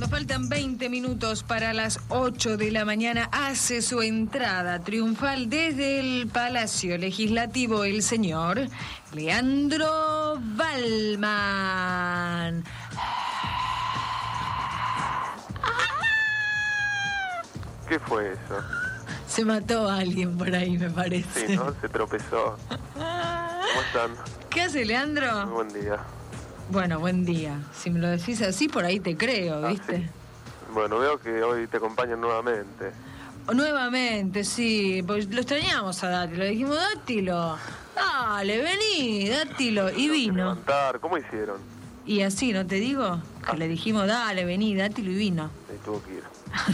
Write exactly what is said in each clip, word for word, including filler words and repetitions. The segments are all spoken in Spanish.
Cuando faltan veinte minutos para las ocho de la mañana, hace su entrada triunfal desde el Palacio Legislativo el señor Leandro Valman. ¿Qué fue eso? Se mató a alguien por ahí, me parece. Sí, ¿no? Se tropezó. ¿Cómo están? ¿Qué hace, Leandro? Muy buen día. Bueno, buen día. Si me lo decís así, por ahí te creo, ¿viste? Ah, sí. Bueno, veo que hoy te acompañan nuevamente. Nuevamente, sí. Pues lo extrañamos a Dátilo. Le dijimos, Dátilo, dale, vení, Dátilo. Y vino. Levantar. ¿Cómo hicieron? Y así, ¿no te digo? Que Ah. le dijimos, dale, vení, Dátilo, y vino. Sí, tuvo que ir.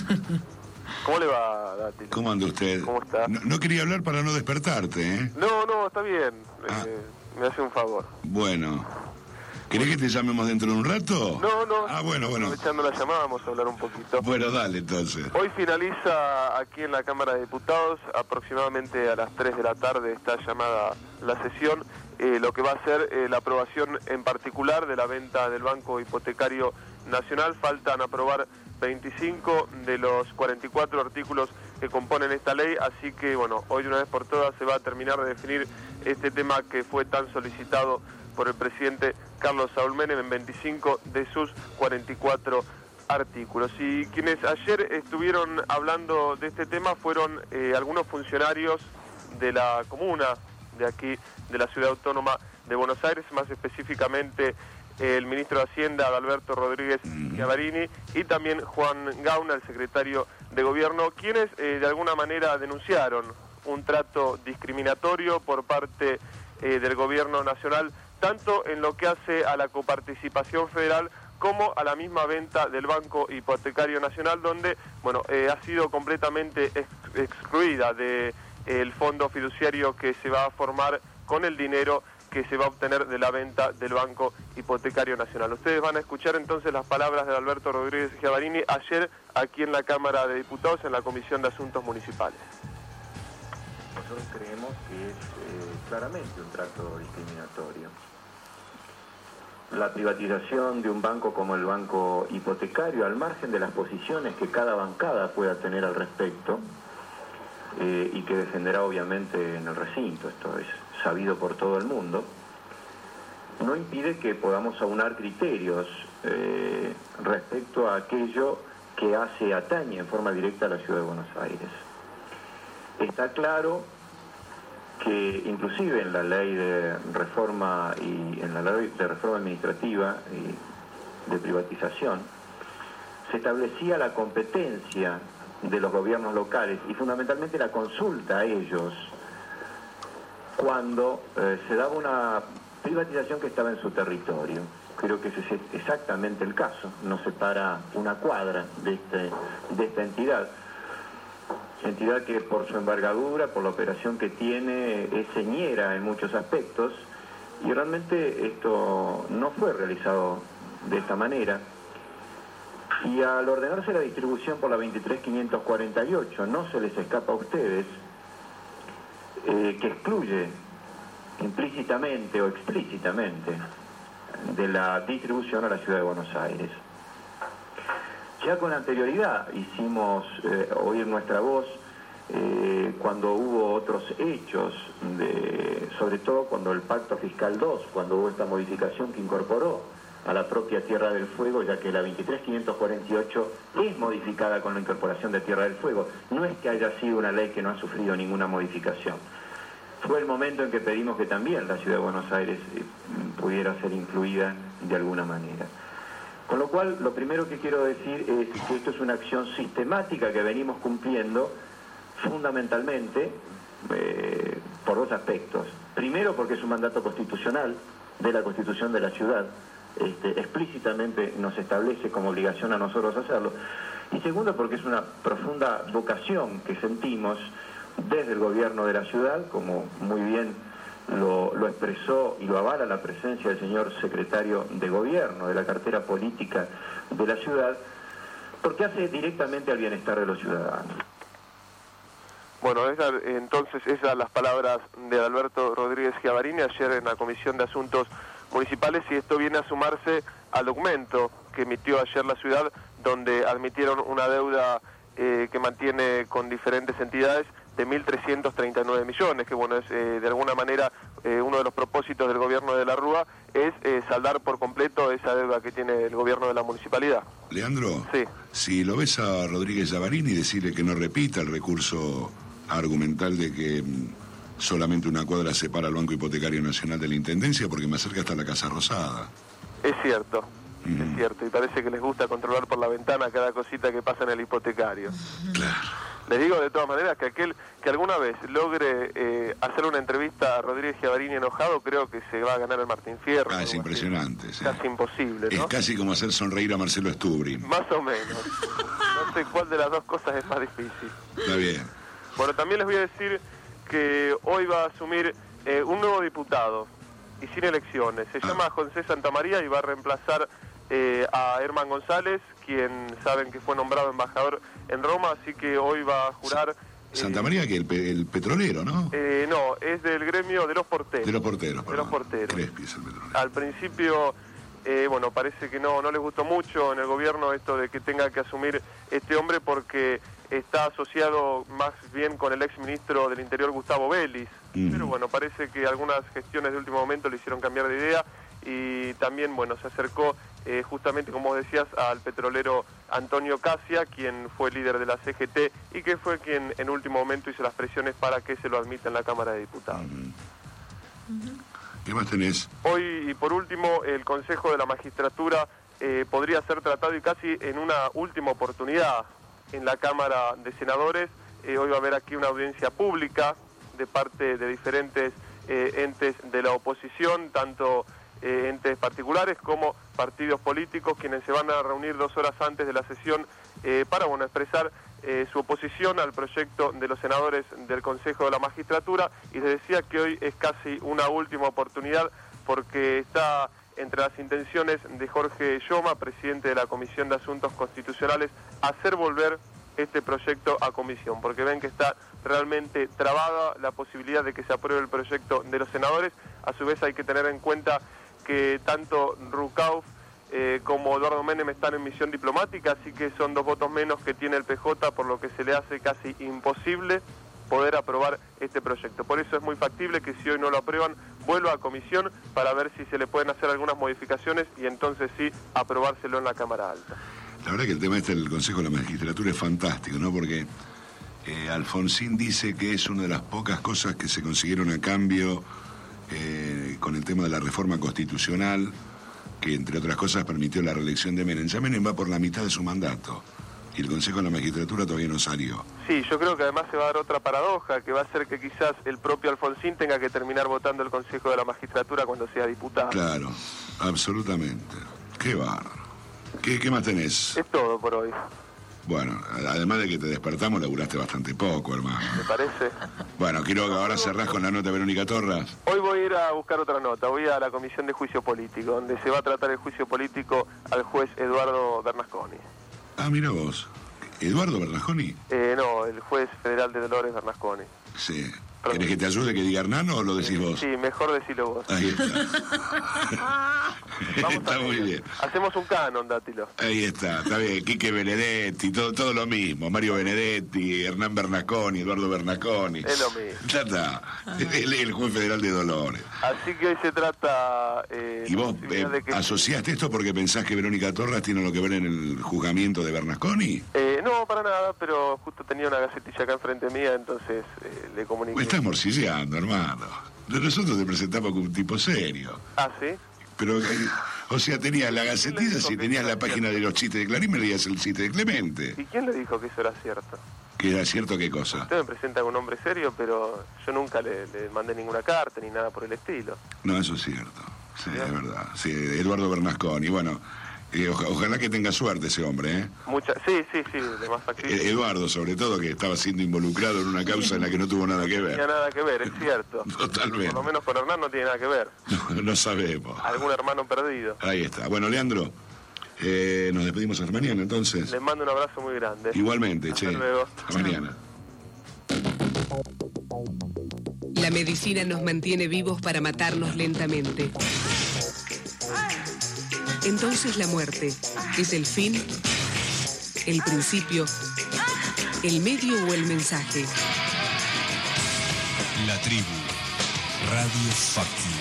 ¿Cómo le va, Dátilo? ¿Cómo anda usted? ¿Cómo está? No, no quería hablar para no despertarte, ¿eh? No, no, está bien. Ah. Eh, me hace un favor. Bueno. ¿Querés que te llamemos dentro de un rato? No, no. Ah, bueno, bueno. Aprovechando la llamada, vamos a hablar un poquito. Bueno, dale, entonces. Hoy finaliza aquí en la Cámara de Diputados, aproximadamente a las tres de la tarde está llamada la sesión, eh, lo que va a ser eh, la aprobación en particular de la venta del Banco Hipotecario Nacional. Faltan aprobar veinticinco de los cuarenta y cuatro artículos que componen esta ley, así que bueno, hoy de una vez por todas se va a terminar de definir este tema que fue tan solicitado por el presidente Carlos Saúl Menem en veinticinco de sus cuarenta y cuatro artículos. Y quienes ayer estuvieron hablando de este tema fueron eh, algunos funcionarios de la comuna de aquí, de la Ciudad Autónoma de Buenos Aires, más específicamente eh, el ministro de Hacienda, Adalberto Rodríguez Schiavarini, y también Juan Gauna, el secretario de Gobierno, quienes eh, de alguna manera denunciaron un trato discriminatorio por parte eh, del Gobierno Nacional, tanto en lo que hace a la coparticipación federal como a la misma venta del Banco Hipotecario Nacional, donde bueno eh, ha sido completamente ex excluida del de, fondo fiduciario que se va a formar con el dinero que se va a obtener de la venta del Banco Hipotecario Nacional. Ustedes van a escuchar entonces las palabras de Adalberto Rodríguez Schiavarini ayer aquí en la Cámara de Diputados en la Comisión de Asuntos Municipales. Nosotros creemos que es eh, claramente un trato discriminatorio. La privatización de un banco como el Banco Hipotecario, al margen de las posiciones que cada bancada pueda tener al respecto, eh, y que defenderá obviamente en el recinto, esto es sabido por todo el mundo, no impide que podamos aunar criterios eh, respecto a aquello que hace atañe en forma directa a la Ciudad de Buenos Aires. Está claro que inclusive en la ley de reforma y en la ley de reforma administrativa y de privatización se establecía la competencia de los gobiernos locales y fundamentalmente la consulta a ellos cuando eh, se daba una privatización que estaba en su territorio. Creo que ese es exactamente el caso, no separa una cuadra de, este, de esta entidad. Entidad que por su envergadura, por la operación que tiene, es señera en muchos aspectos, y realmente esto no fue realizado de esta manera. Y al ordenarse la distribución por la veintitrés quinientos cuarenta y ocho, no se les escapa a ustedes eh, que excluye implícitamente o explícitamente de la distribución a la Ciudad de Buenos Aires. Ya con anterioridad hicimos eh, oír nuestra voz eh, cuando hubo otros hechos, de, sobre todo cuando el Pacto Fiscal dos, cuando hubo esta modificación que incorporó a la propia Tierra del Fuego, ya que la veintitrés quinientos cuarenta y ocho es modificada con la incorporación de Tierra del Fuego. No es que haya sido una ley que no ha sufrido ninguna modificación. Fue el momento en que pedimos que también la Ciudad de Buenos Aires eh, pudiera ser incluida de alguna manera. Con lo cual, lo primero que quiero decir es que esto es una acción sistemática que venimos cumpliendo fundamentalmente eh, por dos aspectos. Primero, porque es un mandato constitucional de la Constitución de la ciudad, este, explícitamente nos establece como obligación a nosotros hacerlo. Y segundo, porque es una profunda vocación que sentimos desde el gobierno de la ciudad, como muy bien Lo, lo expresó y lo avala la presencia del señor secretario de Gobierno de la cartera política de la ciudad, porque hace directamente al bienestar de los ciudadanos. Bueno, esa, entonces esas las palabras de Adalberto Rodríguez Schiavarini ayer en la Comisión de Asuntos Municipales, y esto viene a sumarse al documento que emitió ayer la ciudad, donde admitieron una deuda eh, que mantiene con diferentes entidades de mil trescientos treinta y nueve millones, que bueno, es eh, de alguna manera eh, uno de los propósitos del gobierno de la Rúa es eh, saldar por completo esa deuda que tiene el gobierno de la municipalidad. Leandro, sí. Si lo ves a Rodríguez Llavarini, decirle que no repita el recurso argumental de que mm, solamente una cuadra separa al Banco Hipotecario Nacional de la Intendencia, porque más cerca está la Casa Rosada. Es cierto. Es cierto, y parece que les gusta controlar por la ventana cada cosita que pasa en el hipotecario. Claro. Les digo de todas maneras que aquel que alguna vez logre eh, hacer una entrevista a Rodríguez Llavarini enojado, creo que se va a ganar el Martín Fierro. Ah, es impresionante. Sí. Casi imposible, ¿no? Es casi como hacer sonreír a Marcelo Stubrin. Más o menos. No sé cuál de las dos cosas es más difícil. Está bien. Bueno, también les voy a decir que hoy va a asumir eh, un nuevo diputado, y sin elecciones. Se ah. llama José Santamaría y va a reemplazar Eh, a Herman González, quien saben que fue nombrado embajador en Roma, así que hoy va a jurar... Santa María, eh, que el, pe el petrolero, ¿no? Eh, no, es del gremio de los porteros. De los porteros, perdón. De los porteros. Crespi es el petrolero. Al principio, eh, bueno, parece que no, no les gustó mucho en el gobierno esto de que tenga que asumir este hombre porque está asociado más bien con el exministro del Interior, Gustavo Vélez. Mm. Pero bueno, parece que algunas gestiones de último momento le hicieron cambiar de idea y también, bueno, se acercó eh, justamente, como decías, al petrolero Antonio Casia, quien fue líder de la C G T y que fue quien en último momento hizo las presiones para que se lo admita en la Cámara de Diputados. Uh-huh. Uh-huh. ¿Qué más tenés? Hoy, y por último, el Consejo de la Magistratura eh, podría ser tratado y casi en una última oportunidad en la Cámara de Senadores. Eh, hoy va a haber aquí una audiencia pública de parte de diferentes eh, entes de la oposición, tanto eh, entes particulares como partidos políticos, quienes se van a reunir dos horas antes de la sesión eh, para bueno, expresar eh, su oposición al proyecto de los senadores del Consejo de la Magistratura. Y les decía que hoy es casi una última oportunidad porque está entre las intenciones de Jorge Lloma, presidente de la Comisión de Asuntos Constitucionales, hacer volver este proyecto a comisión, porque ven que está realmente trabada la posibilidad de que se apruebe el proyecto de los senadores. A su vez hay que tener en cuenta que tanto Rucauf eh, como Eduardo Menem están en misión diplomática, así que son dos votos menos que tiene el P J, por lo que se le hace casi imposible poder aprobar este proyecto. Por eso es muy factible que si hoy no lo aprueban, vuelva a comisión para ver si se le pueden hacer algunas modificaciones y entonces sí aprobárselo en la Cámara Alta. La verdad que el tema este del Consejo de la Magistratura es fantástico, ¿no? Porque eh, Alfonsín dice que es una de las pocas cosas que se consiguieron a cambio eh, con el tema de la reforma constitucional, que entre otras cosas permitió la reelección de Menem. Ya Menem va por la mitad de su mandato y el Consejo de la Magistratura todavía no salió. Sí, yo creo que además se va a dar otra paradoja, que va a ser que quizás el propio Alfonsín tenga que terminar votando el Consejo de la Magistratura cuando sea diputado. Claro, absolutamente. Qué bárbaro. ¿Qué, ¿Qué más tenés? Es todo por hoy. Bueno, además de que te despertamos, laburaste bastante poco, hermano. ¿Me parece? Bueno, quiero que ahora cerrás con la nota Verónica Torras. Hoy voy a ir a buscar otra nota, voy a la Comisión de Juicio Político, donde se va a tratar el juicio político al juez Eduardo Bernasconi. Ah, mira vos. ¿Eduardo Bernasconi? Eh, no, el juez federal de Dolores Bernasconi. Sí. ¿Querés que te ayude que diga Hernán o lo decís vos? Sí, mejor decilo vos. Ahí está. Vamos está a muy bien. Hacemos un canon, Dátilo. Ahí está, está bien. Quique Benedetti, todo, todo lo mismo. Mario Benedetti, Hernán Bernasconi, Eduardo Bernasconi. Es lo mismo. Ya está. El, el juez federal de Dolores. Así que hoy se trata... Eh, ¿Y vos eh, que... asociaste esto porque pensás que Verónica Torras tiene lo que ver en el juzgamiento de Bernasconi? Eh, no, para nada, pero justo tenía una gacetilla acá enfrente mía, entonces eh, le comuniqué. Me estás morcillando, hermano. Nosotros te presentamos como un tipo serio. ¿Ah, sí? Pero, o sea, tenías la gacetilla, si tenías la página de los chistes de Clarín, me leías el chiste de Clemente. ¿Y quién le dijo que eso era cierto? ¿Que era cierto qué cosa? Usted me presenta como un hombre serio, pero yo nunca le, le mandé ninguna carta ni nada por el estilo. No, eso es cierto. Sí, ¿sí? Es verdad. Sí, Eduardo Bernasconi. Bueno, eh, oja, ojalá que tenga suerte ese hombre, ¿eh? Mucha, sí, sí, sí, de más factible. Eh, Eduardo, sobre todo, que estaba siendo involucrado en una causa en la que no tuvo nada que ver. No tenía nada que ver, es cierto. Totalmente. Por lo menos con Hernán no tiene nada que ver. No, no sabemos. Algún hermano perdido. Ahí está. Bueno, Leandro, eh, nos despedimos hasta mañana, entonces. Les mando un abrazo muy grande. Igualmente, hasta che. Luego. Hasta mañana. La medicina nos mantiene vivos para matarnos lentamente. Entonces la muerte es el fin el principio, el medio o el mensaje. La tribu, Radio Fuck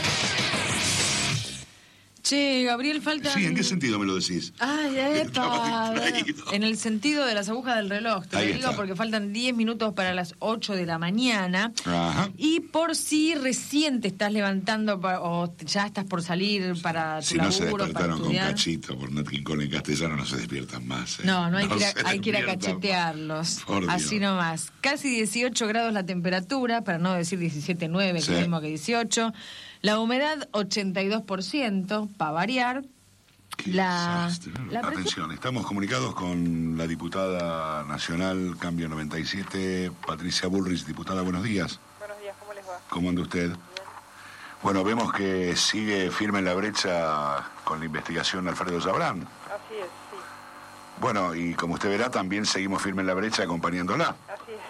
Che, Gabriel, falta... Sí, ¿en qué sentido me lo decís? Ay, epa, en el sentido de las agujas del reloj, te Ahí lo digo está. porque faltan diez minutos para las ocho de la mañana. Ajá. Y por si recién te estás levantando pa- o ya estás por salir para tu Si no se laburo, para despertaron con estudiar. Cachito por Nat King Cole en castellano, no se despiertan más. ¿eh? No, no hay, que, ir a, se hay que ir a despiertan cachetearlos. Por Dios. Así nomás. Casi dieciocho grados la temperatura, para no decir diecisiete punto nueve, Sí. que mismo que dieciocho. La humedad ochenta y dos por ciento, para variar. Qué La, desastre. la presión- Atención, estamos comunicados con la diputada nacional Cambio noventa y siete, Patricia Bullrich. Diputada, buenos días. Buenos días, ¿cómo les va? ¿Cómo anda usted? Bien. Bueno, vemos que sigue firme en la brecha con la investigación Alfredo Yabrán. Así es, sí, Bueno, y como usted verá, también seguimos firme en la brecha acompañándola. así es.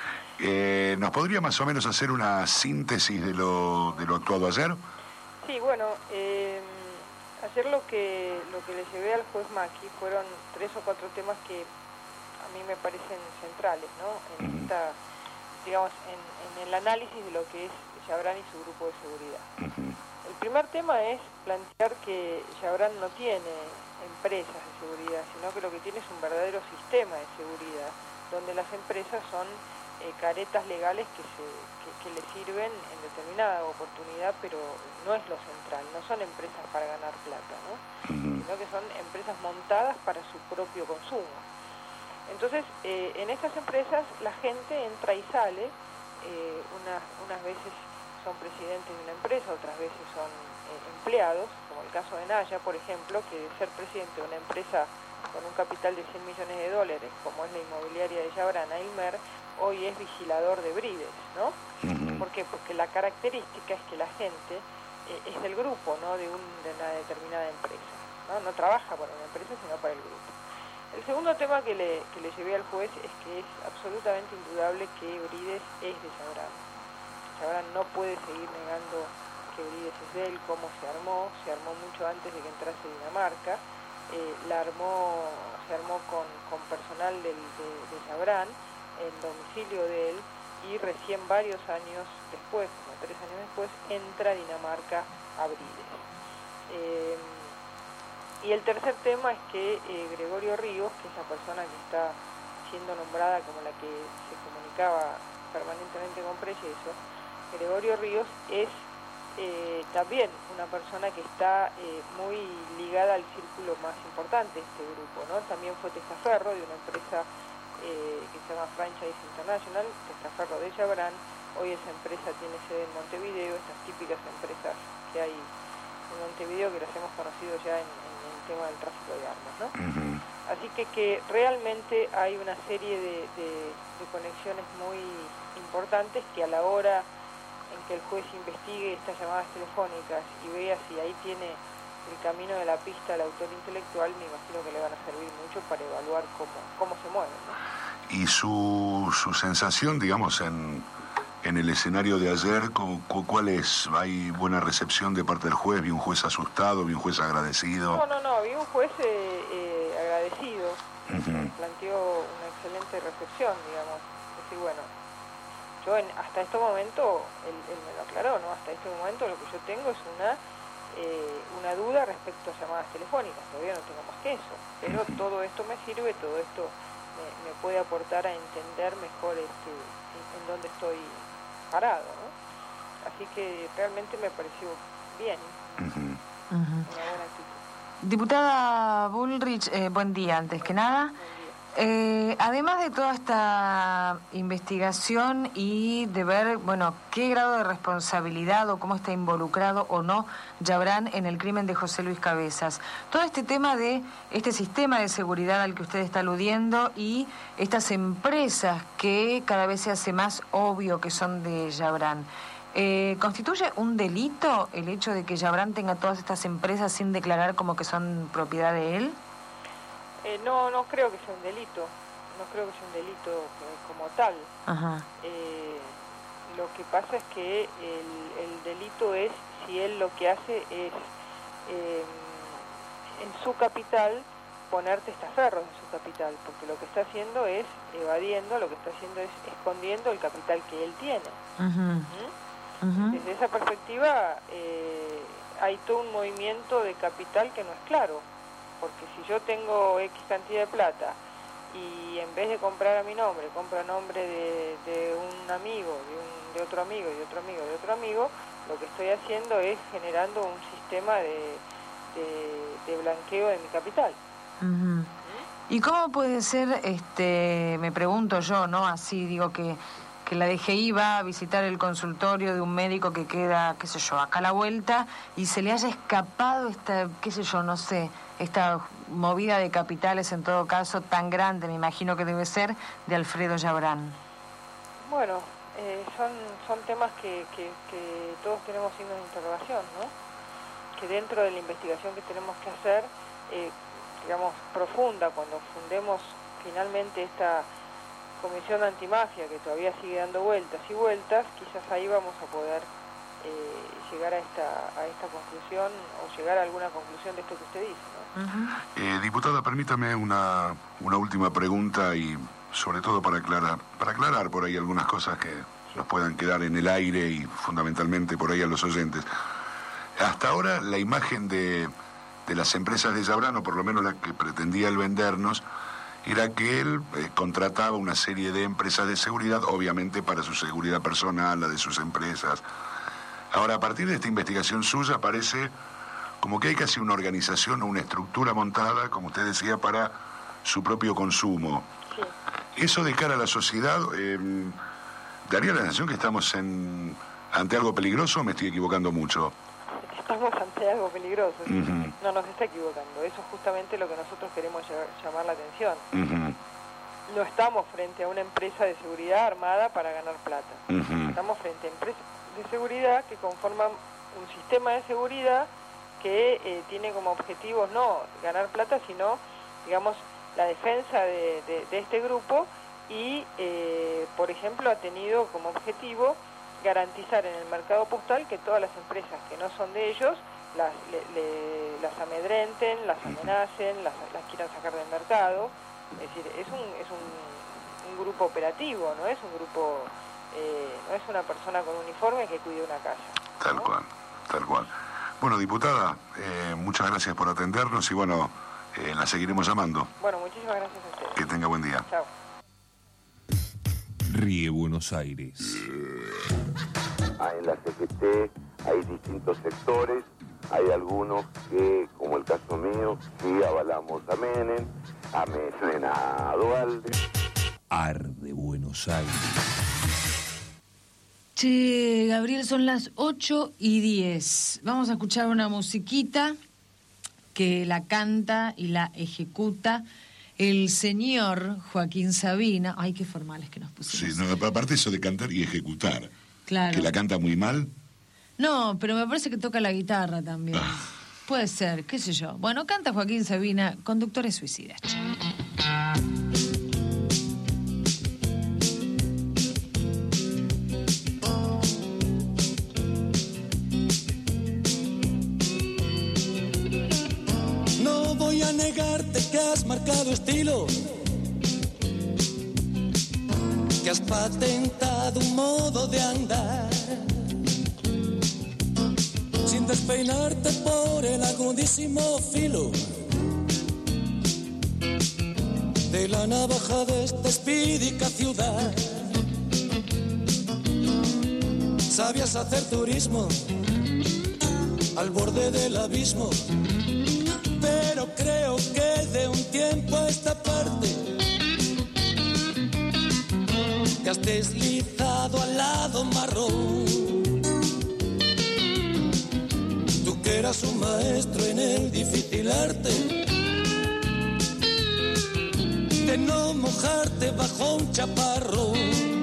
Eh, ¿Nos podría más o menos hacer una síntesis de lo, de lo actuado ayer? Sí, bueno, eh, ayer lo que lo que le llevé al juez Macchi fueron tres o cuatro temas que a mí me parecen centrales, ¿no? En Ujú. esta, digamos, en, en el análisis de lo que es Yabrán y su grupo de seguridad. Ujú. El primer tema es plantear que Yabrán no tiene empresas de seguridad, sino que lo que tiene es un verdadero sistema de seguridad, donde las empresas son eh, caretas legales que, se, que, que le sirven en determinada oportunidad, pero no es lo central, no son empresas para ganar plata, ¿no? Ujú. Sino que son empresas montadas para su propio consumo. Entonces, eh, en estas empresas la gente entra y sale, eh, unas, unas veces son presidentes de una empresa, otras veces son eh, empleados, como el caso de Naya, por ejemplo, que de ser presidente de una empresa con un capital de cien millones de dólares, como es la inmobiliaria de Yabrán, Ailmer, hoy es vigilador de Brides, ¿no? Ujú. ¿Por qué? Porque la característica es que la gente eh, es del grupo, ¿no? De, un, de una determinada empresa, ¿no? No trabaja para una empresa, sino para el grupo. El segundo tema que le, que le llevé al juez es que es absolutamente indudable que Brides es de Yabrán. Yabrán no puede seguir negando que Brides es de él, cómo se armó, se armó mucho antes de que entrase Dinamarca, eh, la armó, se armó con, con personal del, de, de Yabrán, en domicilio de él, y recién varios años después, como tres años después, entra Dinamarca a Brides. Eh, y el tercer tema es que eh, Gregorio Ríos, que es la persona que está siendo nombrada como la que se comunicaba permanentemente con Preceso, Gregorio Ríos es eh, también una persona que está eh, muy ligada al círculo más importante de este grupo, ¿no? También fue testaferro de una empresa eh, que se llama Franchise International, testaferro de Yabrán. Hoy esa empresa tiene sede en Montevideo, estas típicas empresas que hay en Montevideo que las hemos conocido ya en, en el tema del tráfico de armas, ¿no? Ujú. Así que, que realmente hay una serie de, de, de conexiones muy importantes que a la hora en que el juez investigue estas llamadas telefónicas y vea si ahí tiene el camino de la pista al autor intelectual, me imagino que le van a servir mucho para evaluar cómo, cómo se mueven, ¿no? Y su, su sensación, digamos, en, en el escenario de ayer, cu- cu- ¿cuál es? ¿Hay buena recepción de parte del juez? ¿Vi un juez asustado? ¿Vi un juez agradecido? No, no, no, había un juez eh, eh, agradecido, Ujú. planteó una excelente recepción, digamos, es decir, bueno, yo en, hasta este momento, él, él me lo aclaró, ¿no? Hasta este momento lo que yo tengo es una eh, una duda respecto a llamadas telefónicas, todavía no tengo más que eso, pero todo esto me sirve, todo esto me, me puede aportar a entender mejor este, en, en dónde estoy parado, ¿no? Así que realmente me pareció bien, Ujú. Ujú. una buena actitud. Diputada Bullrich, eh, buen día antes que nada. Buen día. Eh, además de toda esta investigación y de ver, bueno, qué grado de responsabilidad o cómo está involucrado o no Yabrán en el crimen de José Luis Cabezas, todo este tema de este sistema de seguridad al que usted está aludiendo y estas empresas que cada vez se hace más obvio que son de Yabrán, eh, ¿constituye un delito el hecho de que Yabrán tenga todas estas empresas sin declarar como que son propiedad de él? Eh, no, no creo que sea un delito, no creo que sea un delito eh, como tal. Ajá. Eh, lo que pasa es que el, el delito es si él lo que hace es eh, en su capital poner testaferros en su capital, porque lo que está haciendo es evadiendo, lo que está haciendo es escondiendo el capital que él tiene. Uh-huh. ¿Mm? Uh-huh. Desde esa perspectiva eh, hay todo un movimiento de capital que no es claro, porque si yo tengo X cantidad de plata y en vez de comprar a mi nombre, compro a nombre de, de un amigo, de, un, de otro amigo, de otro amigo, de otro amigo, lo que estoy haciendo es generando un sistema de, de, de blanqueo de mi capital. Uh-huh. ¿Mm? ¿Y cómo puede ser, este, me pregunto yo, ¿no? Así digo que, que la D G I va a visitar el consultorio de un médico que queda, qué sé yo, acá a la vuelta, y se le haya escapado esta, qué sé yo, no sé, esta movida de capitales en todo caso tan grande, me imagino que debe ser, de Alfredo Yabrán? Bueno, eh, son, son temas que, que, que todos tenemos signos de interrogación, ¿no? Que dentro de la investigación que tenemos que hacer, eh, digamos, profunda, cuando fundemos finalmente esta comisión antimafia que todavía sigue dando vueltas y vueltas, quizás ahí vamos a poder eh, llegar a esta, a esta conclusión o llegar a alguna conclusión de esto que usted dice, ¿no? Uh-huh. eh, diputada, permítame una, una última pregunta y sobre todo para aclarar, para aclarar por ahí algunas cosas que nos puedan quedar en el aire y fundamentalmente por ahí a los oyentes. Hasta ahora la imagen de, de las empresas de Yabrán, o por lo menos la que pretendía él vendernos, era que él eh, contrataba una serie de empresas de seguridad, obviamente para su seguridad personal, la de sus empresas. Ahora, a partir de esta investigación suya, parece como que hay casi una organización o una estructura montada, como usted decía, para su propio consumo. Sí. Eso de cara a la sociedad, eh, ¿daría la sensación que estamos en, ante algo peligroso o me estoy equivocando mucho? Estamos ante algo peligroso, ¿sí? Uh-huh. No nos está equivocando, eso es justamente lo que nosotros queremos llevar, llamar la atención. Uh-huh. No estamos frente a una empresa de seguridad armada para ganar plata. Uh-huh. Estamos frente a empresas de seguridad que conforman un sistema de seguridad que eh, tiene como objetivos no ganar plata, sino, digamos, la defensa de, de, de este grupo y, eh, por ejemplo, ha tenido como objetivo garantizar en el mercado postal que todas las empresas que no son de ellos las, le, le, las amedrenten, las amenacen, las, las quieran sacar del mercado. Es decir, es un, es un, un grupo operativo, no es un grupo, eh, no es una persona con uniforme que cuide una casa, ¿no? Tal cual, tal cual. Bueno, diputada, eh, muchas gracias por atendernos y bueno, eh, la seguiremos llamando. Bueno, muchísimas gracias a ustedes. Que tenga buen día. Chao. Ríe Buenos Aires. En la C G T hay distintos sectores, hay algunos que, como el caso mío, sí avalamos a Menem, a Menem, a Dualde. Arde Buenos Aires. Che, Gabriel, son las ocho y diez. Vamos a escuchar una musiquita que la canta y la ejecuta el señor Joaquín Sabina. Ay, qué formales que nos pusimos. Sí, no, aparte eso de cantar y ejecutar. Claro. ¿Que la canta muy mal? No, pero me parece que toca la guitarra también. Ah. Puede ser, qué sé yo. Bueno, canta Joaquín Sabina, Conductores Suicidas. No voy a negarte que has marcado estilo, que has patentado un modo de andar, sin despeinarte por el agudísimo filo de la navaja de esta espídica ciudad. Sabías hacer turismo al borde del abismo, pero creo que de un tiempo a esta parte te has deslizado al lado marrón. Tú que eras un maestro en el difícil arte de no mojarte bajo un chaparro,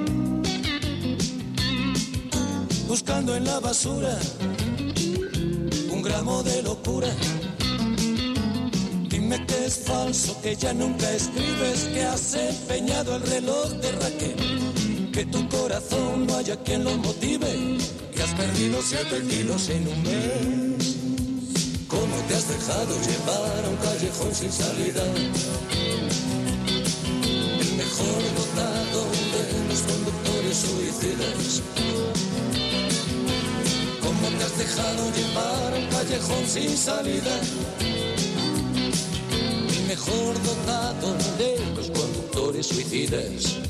buscando en la basura un gramo de locura. Dime que es falso, que ya nunca escribes, que has empeñado el reloj de Raquel, que tu corazón no haya quien lo motive, que has perdido siete kilos en un mes. cómo te has dejado llevar a un callejón sin salida. El mejor dotado de los conductores suicidas. Cómo te has dejado llevar a un callejón sin salida. El mejor dotado de los conductores suicidas.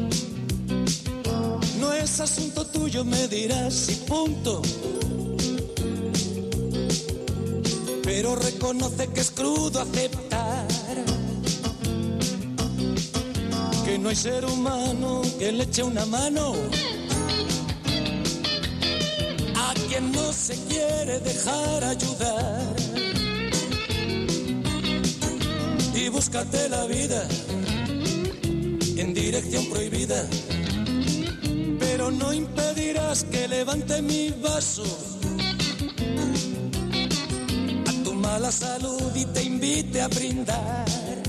No es asunto tuyo, me dirás y punto. Pero reconoce que es crudo aceptar que no hay ser humano que le eche una mano a quien no se quiere dejar ayudar. Y búscate la vida en dirección prohibida, pero no impedirás que levante mi vaso a tu mala salud y te invite a brindar.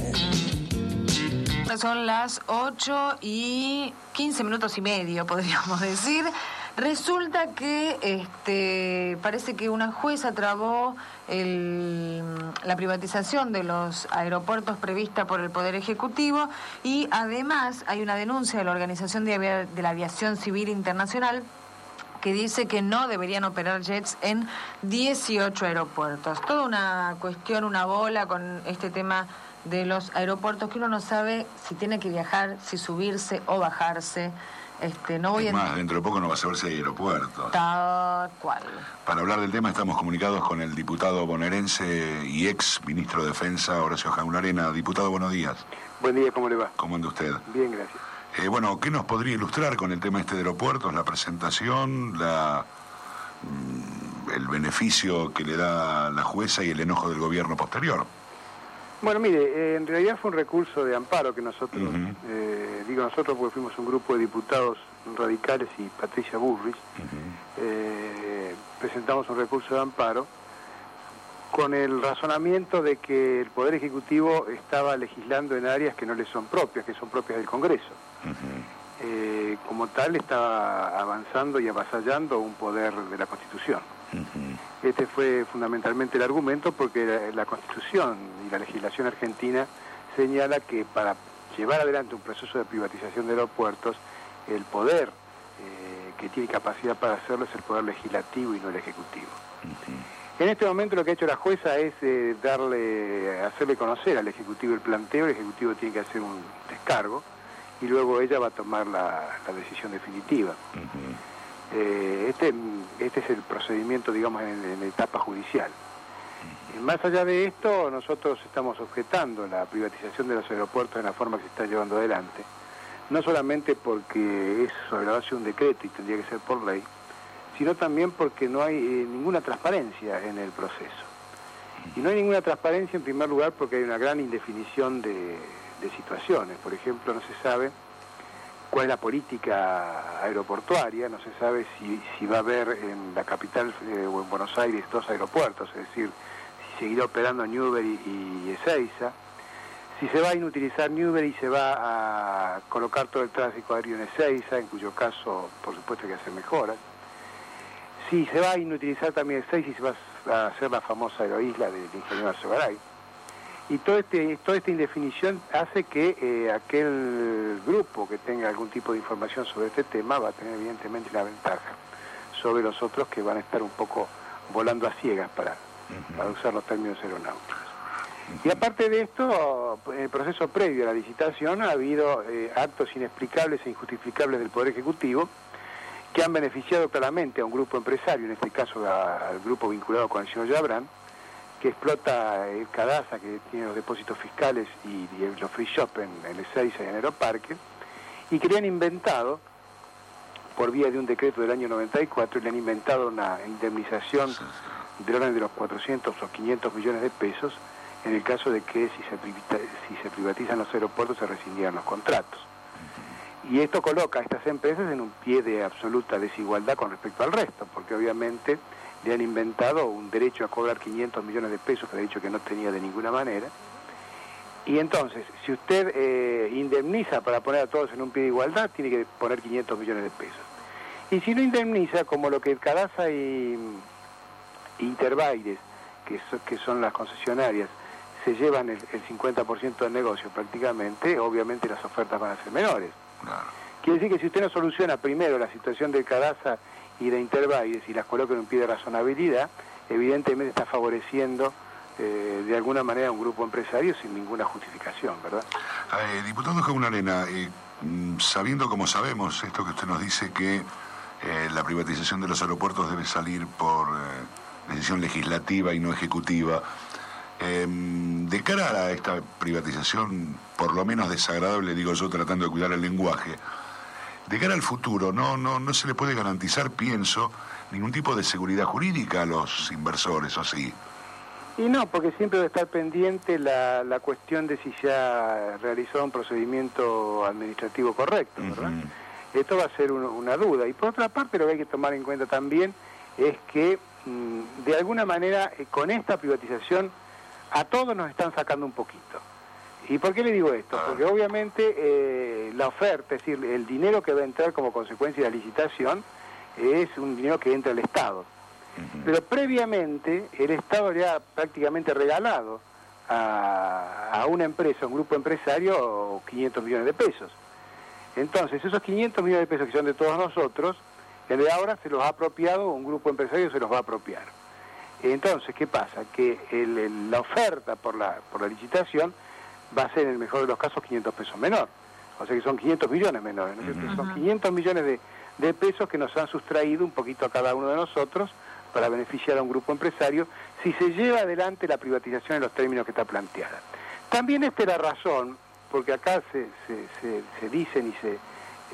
Son las ocho y quince minutos y medio, podríamos decir. Resulta que este, parece que una jueza trabó el, la privatización de los aeropuertos prevista por el Poder Ejecutivo y además hay una denuncia de la Organización de, Avia, de la Aviación Civil Internacional que dice que no deberían operar jets en dieciocho aeropuertos. Toda una cuestión, una bola con este tema de los aeropuertos que uno no sabe si tiene que viajar, si subirse o bajarse. Este, no voy es a... más, dentro de poco no va a saber si hay aeropuertos. Tal cual. Para hablar del tema estamos comunicados con el diputado bonaerense y ex ministro de Defensa, Horacio Jaunarena. Diputado, buenos días. Buen día, ¿cómo le va? ¿Cómo anda usted? Bien, gracias. Eh, bueno, ¿qué nos podría ilustrar con el tema este de aeropuertos? La presentación, la, el beneficio que le da la jueza y el enojo del gobierno posterior. Bueno, mire, eh, en realidad fue un recurso de amparo que nosotros, uh-huh. eh, digo nosotros porque fuimos un grupo de diputados radicales y Patricia Bullrich, uh-huh. eh, presentamos un recurso de amparo con el razonamiento de que el Poder Ejecutivo estaba legislando en áreas que no le son propias, que son propias del Congreso. Uh-huh. eh, como tal estaba avanzando y avasallando un poder de la Constitución. Uh-huh. Este fue fundamentalmente el argumento porque la, la Constitución y la legislación argentina señala que para llevar adelante un proceso de privatización de aeropuertos, el poder eh, que tiene capacidad para hacerlo es el poder legislativo y no el ejecutivo. Uh-huh. En este momento lo que ha hecho la jueza es eh, darle, hacerle conocer al ejecutivo el planteo, el ejecutivo tiene que hacer un descargo y luego ella va a tomar la, la decisión definitiva. Uh-huh. Eh, este, este es el procedimiento, digamos, en, en etapa judicial. Más allá de esto, nosotros estamos objetando la privatización de los aeropuertos en la forma que se está llevando adelante, no solamente porque es sobre la base de un decreto y tendría que ser por ley, sino también porque no hay eh, ninguna transparencia en el proceso. Y no hay ninguna transparencia en primer lugar porque hay una gran indefinición de, de situaciones. Por ejemplo, no se sabe cuál es la política aeroportuaria, no se sabe si, si va a haber en la capital eh, o en Buenos Aires dos aeropuertos, es decir, si seguirá operando Newbery y, y Ezeiza, si se va a inutilizar Newbery y se va a colocar todo el tráfico aéreo en Ezeiza, en cuyo caso, por supuesto, hay que hacer mejoras, si se va a inutilizar también Ezeiza y se va a hacer la famosa aeroisla del ingeniero Alzogaray. Y todo este, toda esta indefinición hace que eh, aquel grupo que tenga algún tipo de información sobre este tema va a tener evidentemente la ventaja sobre los otros que van a estar un poco volando a ciegas para, uh-huh. para usar los términos aeronáuticos. Uh-huh. Y aparte de esto, en el proceso previo a la licitación ha habido eh, actos inexplicables e injustificables del Poder Ejecutivo que han beneficiado claramente a un grupo empresario, en este caso a, al grupo vinculado con el señor Jabran, que explota el Cadasa, que tiene los depósitos fiscales y, y los free shop en, en Ezeiza y en Aeroparque, y que le han inventado, por vía de un decreto del año noventa y cuatro, le han inventado una indemnización del orden de los cuatrocientos o quinientos millones de pesos, en el caso de que si se, si se privatizan los aeropuertos se rescindieran los contratos. Y esto coloca a estas empresas en un pie de absoluta desigualdad con respecto al resto, porque obviamente le han inventado un derecho a cobrar quinientos millones de pesos que le ha dicho que no tenía de ninguna manera. Y entonces, si usted eh, indemniza para poner a todos en un pie de igualdad, tiene que poner quinientos millones de pesos. Y si no indemniza, como lo que Cadasa y Interbaires que, so, que son las concesionarias, se llevan el, el cincuenta por ciento del negocio prácticamente, obviamente las ofertas van a ser menores. Claro. Quiere decir que si usted no soluciona primero la situación de Cadasa y de Interbaides y las coloca en un pie de razonabilidad, evidentemente está favoreciendo eh, de alguna manera a un grupo empresario sin ninguna justificación, ¿verdad? Eh, diputado Jaunarena, eh, sabiendo como sabemos esto que usted nos dice que eh, la privatización de los aeropuertos debe salir por eh, decisión legislativa y no ejecutiva, eh, de cara a esta privatización, por lo menos desagradable, digo yo, tratando de cuidar el lenguaje, de cara al futuro, no, no, no se le puede garantizar, pienso, ningún tipo de seguridad jurídica a los inversores, ¿o sí? Y no, porque siempre debe estar pendiente la, la cuestión de si se ha realizado un procedimiento administrativo correcto, ¿verdad? Uh-huh. Esto va a ser un, una duda. Y por otra parte, lo que hay que tomar en cuenta también es que, mmm, de alguna manera, eh, con esta privatización, a todos nos están sacando un poquito. ¿Y por qué le digo esto? Porque obviamente eh, la oferta, es decir, el dinero que va a entrar como consecuencia de la licitación, es un dinero que entra al Estado. Uh-huh. Pero previamente el Estado le ha prácticamente regalado a, a una empresa, a un grupo empresario, quinientos millones de pesos. Entonces, esos quinientos millones de pesos que son de todos nosotros, el de ahora se los ha apropiado, un grupo empresario se los va a apropiar. Entonces, ¿qué pasa? Que el, el, la oferta por la, por la licitación va a ser, en el mejor de los casos, quinientos pesos menor. O sea que son quinientos millones menores, ¿no? Uh-huh. Son quinientos millones de, de pesos que nos han sustraído un poquito a cada uno de nosotros para beneficiar a un grupo empresario si se lleva adelante la privatización en los términos que está planteada. También esta es la razón, porque acá se, se, se, se dicen y se eh,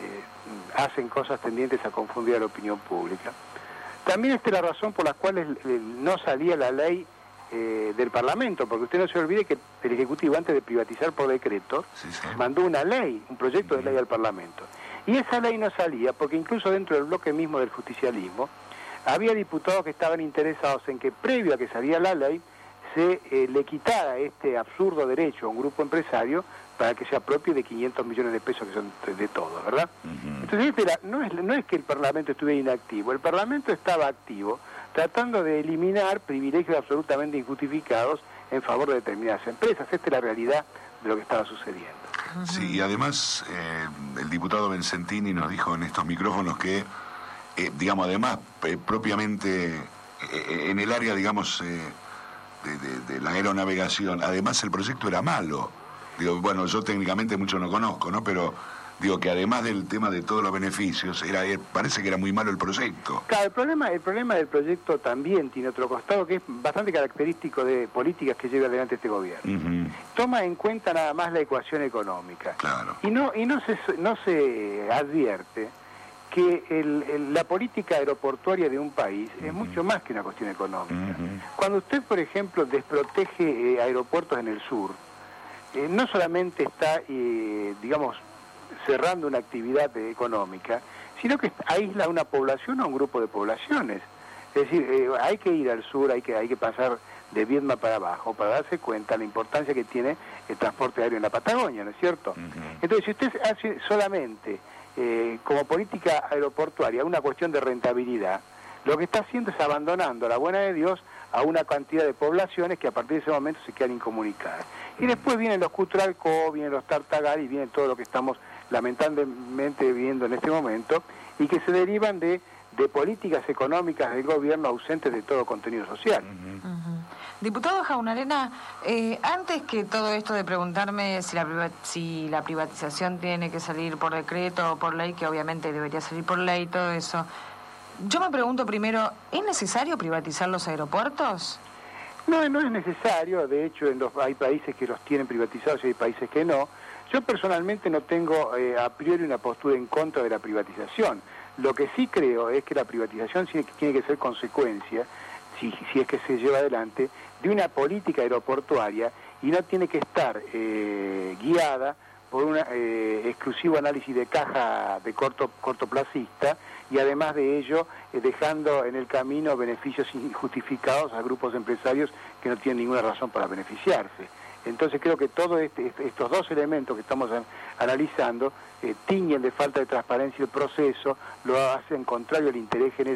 hacen cosas tendientes a confundir a la opinión pública. También esta es la razón por la cual el, el, no salía la ley eh, del Parlamento, porque usted no se olvide que el Ejecutivo, antes de privatizar por decreto, sí, sí. mandó una ley, un proyecto de ley al Parlamento. Y esa ley no salía porque incluso dentro del bloque mismo del justicialismo, había diputados que estaban interesados en que, previo a que saliera la ley, se eh, le quitara este absurdo derecho a un grupo empresario para que se apropie de quinientos millones de pesos que son de, de todo, ¿verdad? Uh-huh. Entonces, este era, no, es, no es que el Parlamento estuviera inactivo, el Parlamento estaba activo tratando de eliminar privilegios absolutamente injustificados en favor de determinadas empresas. Esta es la realidad de lo que estaba sucediendo. Sí, y además eh, el diputado Vincentini nos dijo en estos micrófonos que Eh, digamos, además, eh, propiamente eh, en el área, digamos, eh, de, de, de la aeronavegación, además el proyecto era malo. Digo, bueno, yo técnicamente mucho no conozco, ¿no? Pero digo que además del tema de todos los beneficios, era eh, parece que era muy malo el proyecto. Claro, el problema, el problema del proyecto también tiene otro costado que es bastante característico de políticas que lleva adelante este gobierno. Uh-huh. Toma en cuenta nada más la ecuación económica. Claro. Y no, y no se, no se advierte que el, el, la política aeroportuaria de un país es mucho más que una cuestión económica. Uh-huh. Cuando usted, por ejemplo, desprotege eh, aeropuertos en el sur, eh, no solamente está, eh, digamos, cerrando una actividad eh, económica, sino que aísla a una población o a un grupo de poblaciones. Es decir, eh, hay que ir al sur, hay que, hay que pasar de Viedma para abajo para darse cuenta de la importancia que tiene el transporte aéreo en la Patagonia, ¿no es cierto? Uh-huh. Entonces, si usted hace solamente Eh, como política aeroportuaria una cuestión de rentabilidad, lo que está haciendo es abandonando a la buena de Dios a una cantidad de poblaciones que a partir de ese momento se quedan incomunicadas. Y después vienen los Cutralcó, vienen los Tartagal y viene todo lo que estamos lamentablemente viviendo en este momento y que se derivan de, de políticas económicas del gobierno ausentes de todo contenido social. Uh-huh. Uh-huh. Diputado Jaunarena, eh, antes que todo esto de preguntarme si la, si la privatización tiene que salir por decreto o por ley, que obviamente debería salir por ley, todo eso, yo me pregunto primero, ¿es necesario privatizar los aeropuertos? No, no es necesario, de hecho en los, hay países que los tienen privatizados y hay países que no. Yo personalmente no tengo eh, a priori una postura en contra de la privatización. Lo que sí creo es que la privatización tiene, tiene que ser consecuencia, si, si es que se lleva adelante, de una política aeroportuaria y no tiene que estar eh, guiada por un eh, exclusivo análisis de caja de corto cortoplacista y además de ello eh, dejando en el camino beneficios injustificados a grupos empresarios que no tienen ninguna razón para beneficiarse. Entonces creo que todos este, estos dos elementos que estamos an analizando eh, tiñen de falta de transparencia el proceso, lo hacen contrario al interés general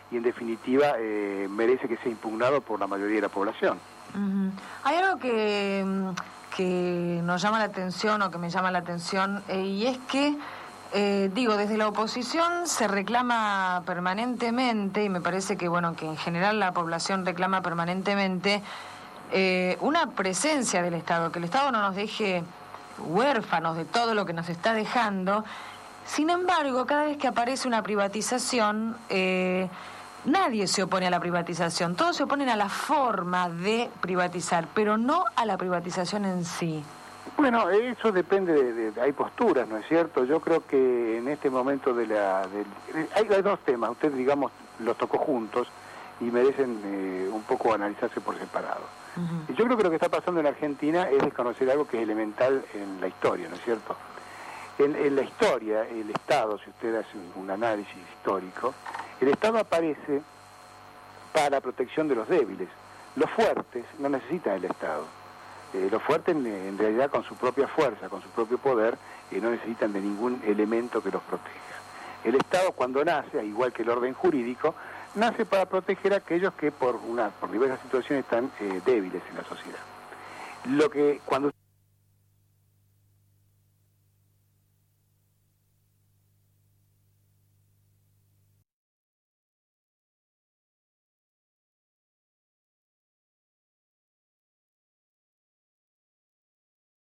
y en definitiva eh, merece que sea impugnado por la mayoría de la población. Uh-huh. Hay algo que, que nos llama la atención o que me llama la atención eh, y es que Eh, digo, desde la oposición se reclama permanentemente, y me parece que, bueno, que en general la población reclama permanentemente eh, una presencia del Estado, que el Estado no nos deje huérfanos de todo lo que nos está dejando. Sin embargo, cada vez que aparece una privatización, eh, nadie se opone a la privatización, todos se oponen a la forma de privatizar, pero no a la privatización en sí. Bueno, eso depende, de, de, hay posturas, ¿no es cierto? Yo creo que en este momento de la... De, hay, hay dos temas, usted, digamos, los tocó juntos y merecen eh, un poco analizarse por separado. Uh-huh. Yo creo que lo que está pasando en Argentina es desconocer algo que es elemental en la historia, ¿no es cierto? En, en la historia, el Estado, si usted hace un, un análisis histórico, el Estado aparece para la protección de los débiles. Los fuertes no necesitan el Estado. Eh, los fuertes en, en realidad con su propia fuerza, con su propio poder, eh, no necesitan de ningún elemento que los proteja. El Estado cuando nace, igual que el orden jurídico, nace para proteger a aquellos que por una por diversas situaciones están eh, débiles en la sociedad. Lo que cuando